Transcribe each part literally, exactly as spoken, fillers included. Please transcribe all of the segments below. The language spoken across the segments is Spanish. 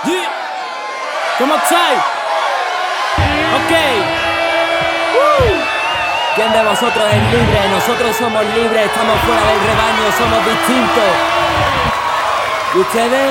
Yeah. ¿Cómo estáis? Ok. Woo. ¿Quién de vosotros es libre? Nosotros somos libres, estamos fuera del rebaño, somos distintos. ¿Y ustedes?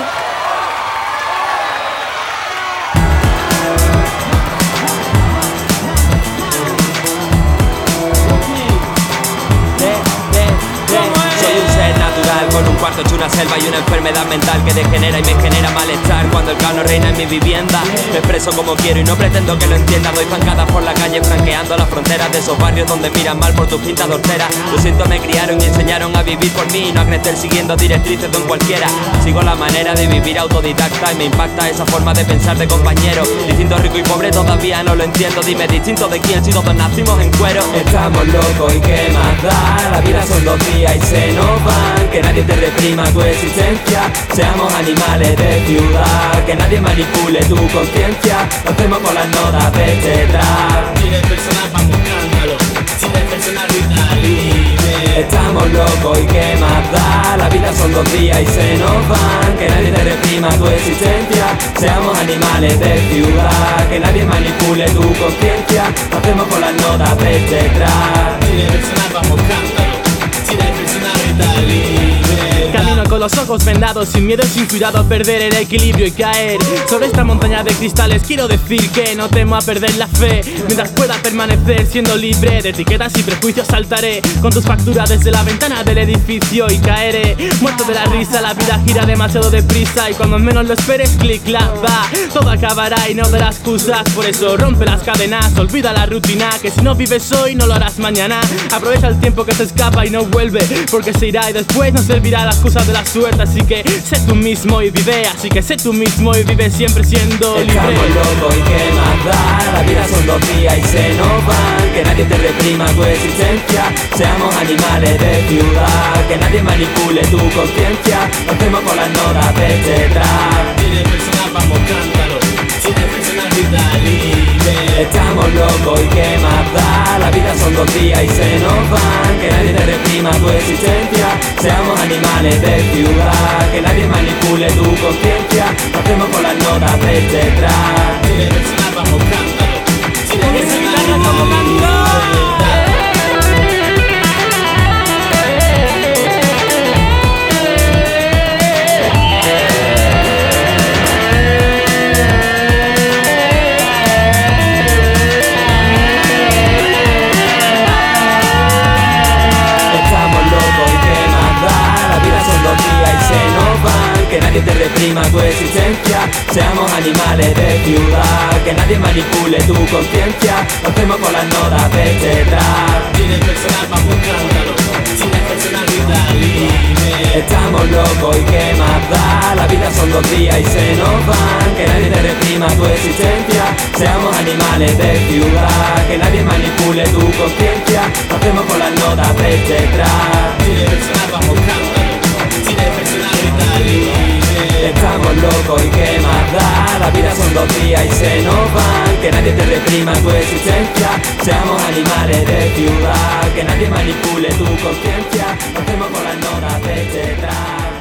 Con un cuarto hecho una selva y una enfermedad mental que degenera y me genera malestar. Cuando el caos no reina en mi vivienda, me expreso como quiero y no pretendo que lo entienda. Doy zancadas por la calle franqueando las fronteras de esos barrios donde miran mal por tus pintas horteras. Lo siento, me criaron y enseñaron a vivir por mí y no a crecer siguiendo directrices de un cualquiera. Sigo la manera de vivir autodidacta y me impacta esa forma de pensar de compañero. Distinto, rico y pobre todavía no lo entiendo. Dime, distinto de quién si todos nacimos en cuero. Estamos locos y qué más da. La vida son dos días y se nos van. Que nadie te reprima tu existencia. Seamos animales de ciudad. Que nadie manipule tu conciencia. Lo hacemos con las notas de este trap. Si eres personal vamos buscándolo. Si eres personal grita libre. Estamos locos y qué más da. La vida son dos días y se nos van. Que nadie te reprima tu existencia. Seamos animales de ciudad. Que nadie manipule tu conciencia. Lo hacemos con las notas de este trap. Si eres personal vamos buscándolo. Si eres personal grita libre. Camino con los ojos vendados, sin miedo y sin cuidado a perder el equilibrio y caer sobre esta montaña de cristales. Quiero decir que no temo a perder la fe. Mientras pueda permanecer siendo libre de etiquetas y prejuicios, saltaré con tus facturas desde la ventana del edificio y caeré muerto de la risa. La vida gira demasiado deprisa y cuando menos lo esperes, clic, la va. Todo acabará y no darás excusas. Por eso rompe las cadenas, olvida la rutina. Que si no vives hoy no lo harás mañana. Aprovecha el tiempo que se escapa y no vuelve, porque se irá y después no servirá la excusa de la suerte. Así que sé tú mismo y vive. Así que sé tú mismo y vive siempre siendo libre. Estamos locos y qué más da. La vida son dos días y se nos van. Que nadie te reprima tu existencia. Seamos animales de ciudad. Que nadie manipule tu conciencia. Lo hacemos con las notas de este trap. Si eres personal vamos cántalo. Si eres personal grita libre. Estamos locos y qué más da. La vida son dos días y se nos van. Que nadie te reprima tu existencia. Seamos animales de ciudad. Que nadie manipule tu conciencia. Lo hacemos con las notas de este trap. Si eres personal vamos cántalo. Si eres personal grita libre. Que nadie te reprima tu existencia. Seamos animales de ciudad. Que nadie manipule tu conciencia. Lo hacemos con las notas de este trap. Si eres personal vamos cántalo. Si eres personal grita libre. Estamos locos y qué más da. La vida son dos días y se nos van. Que nadie te reprima tu existencia. Seamos animales de ciudad. Que nadie manipule tu conciencia. Lo hacemos con las notas de este trap. Si eres personal vamos cántalo. Si eres personal grita libre. Estamos locos y qué más da. La vida son dos días y se nos van. Que nadie te reprima tu existencia. Seamos animales de ciudad. Que nadie manipule tu conciencia. Lo hacemos con las notas de este trap.